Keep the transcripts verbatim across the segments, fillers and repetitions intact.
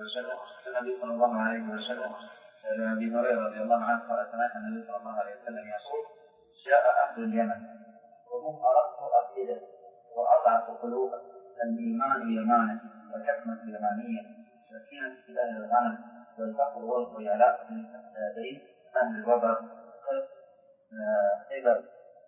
وسلم النبي صلى الله عليه وسلم عن أبي هريرة رضي الله عنه قال سمعت النبي صلى الله عليه وسلم يقول جاء أهل اليمن وهم أرق أفئدة وأضعف قلوبا الإيمان يمانه والحكمة يمانية سكينة إله الغنم والفقر والخيلاء من السادين أهل الوبر خبر.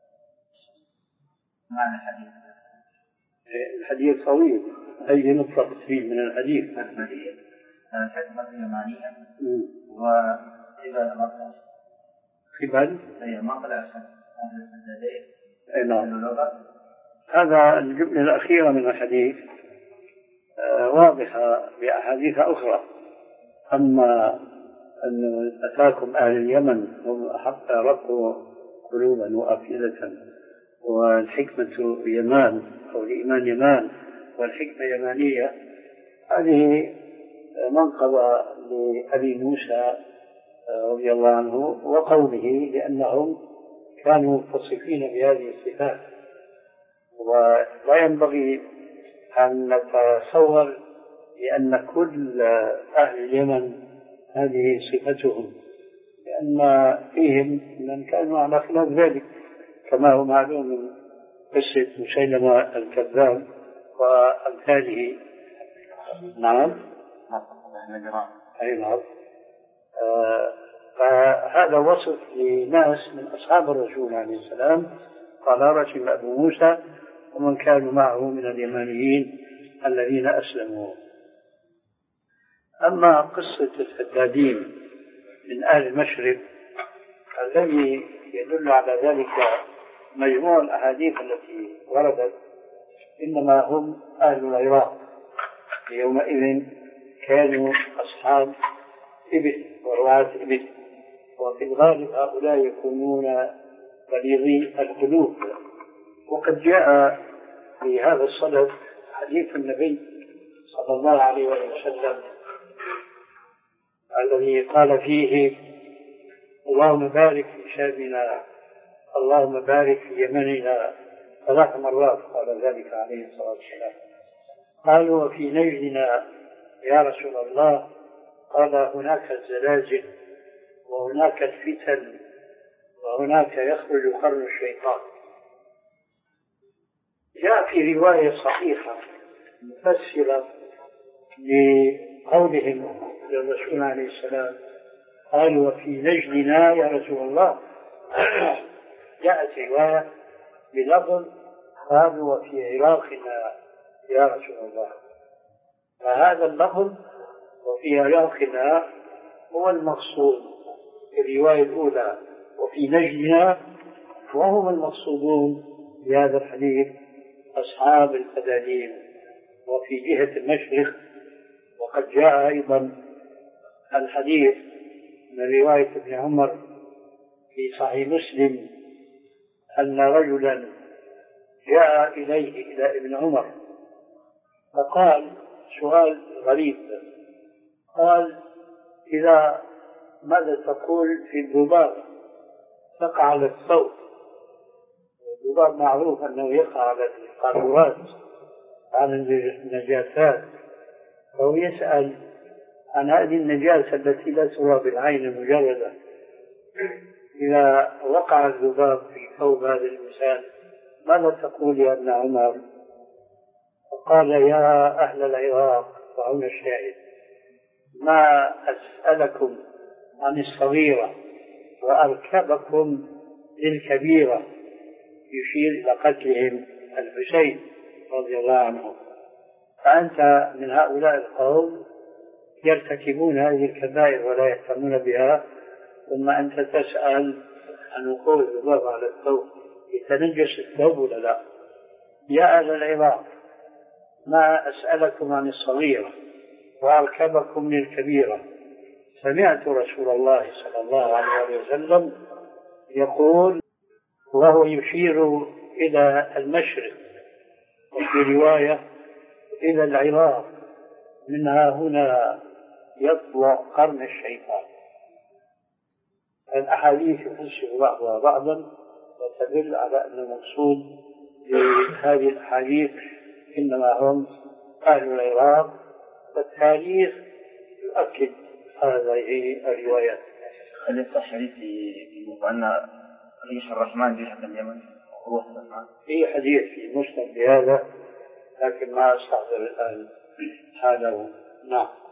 معنى الحديث الحديث طويل. أي نقطة فيه من الحديث؟ الحديث الحكمة اليمانية وخبر مطلع خبر هي مطلع أهل السادين أهل الوبر. هذا الجملة الأخيرة من الحديث واضحة بأحاديث أخرى. أما أن أتاكم أهل اليمن هم حتى رقوا قلوبا وأفئدة والحكمة يمان أو الإيمان يمان والحكمة يمانية، هذه منقبة لأبي موسى رضي الله عنه وقومه لأنهم كانوا متصفين بهذه الصفات. ولا ينبغي أن نتصور بأن كل أهل اليمن هذه صفتهم، لأن فيهم من كانوا على خلاف ذلك كما هو معلوم من قصة مسيلمة الكذاب وأمثاله. نعم أي نعم. آه فهذا وصف لناس من أصحاب الرسول عليه السلام. قال رسم أبو موسى ومن كانوا معه من اليمانيين الذين أسلموا. أما قصة الحدادين من أهل المشرق الذي يدل على ذلك مجموع الأحاديث التي وردت، إنما هم أهل العراق. يومئذ كانوا أصحاب إبل ورعاة إبل، وفي الغالب هؤلاء يكونون بليغي القلوب. وقد جاء في هذا الصدد حديث النبي صلى الله عليه وسلم الذي قال فيه اللهم بارك في شامنا اللهم بارك في يمننا ثلاث مرات قال ذلك عليه الصلاة والسلام. قالوا وفي نجدنا يا رسول الله؟ قال هناك الزلازل وهناك الفتن وهناك يخرج قرن الشيطان. جاء في رواية صحيحة مفسرة لقولهم للرسول عليه السلام قالوا وفي نجدنا يا رسول الله، جاءت رواية بلفظ قالوا وفي عراقنا يا رسول الله. فهذا اللفظ وفي عراقنا هو المقصود في الرواية الأولى، وفي نجدنا وهم المقصودون بهذا الحديث أصحاب الفدادين. وفي جهة المشرق وقد جاء أيضا الحديث من رواية ابن عمر في صحيح مسلم أن رجلا جاء إليه إلى ابن عمر فقال سؤال غريب، قال إذا ماذا تقول في الذباب تقع على الثوب؟ الذباب معروف أنه يقع على القاذورات على النجاسات، فهو يسأل عن هذه النجاسة التي لا ترى بالعين المجردة، إذا وقع الذباب في ثوب هذا الإنسان ماذا تقول يا ابن عمر؟ فقال يا أهل العراق وهنا الشاهد ما أسألكم عن الصغيرة وأركبكم للكبيرة، يشير إلى قتلهم الحسين رضي الله عنه. فأنت من هؤلاء القوم يرتكبون هذه الكبائر ولا يهتمون بها، ثم أنت تسأل عن وقوع الذباب على الثوب يتنجس الثوب ولا لا؟ يا أهل العراق ما أسألكم عن الصغيرة وأركبكم للكبيرة. سمعت رسول الله صلى الله عليه وسلم يقول وهو يشير إلى المشرق، وفي رواية إلى العراق، منها هنا يطلع قرن الشيطان. الأحاديث تفسر بعضها بعضا وتدل على أن المقصود بهذه الأحاديث إنما هم أهل العراق. والتاريخ يؤكد هذه الروايات. هل يصح حديث أن ريح الرحمن جهة اليمن وروح الرحمن؟ في حديث في مسند بهذا لكن ما أستحضر الآن هذا. نعم.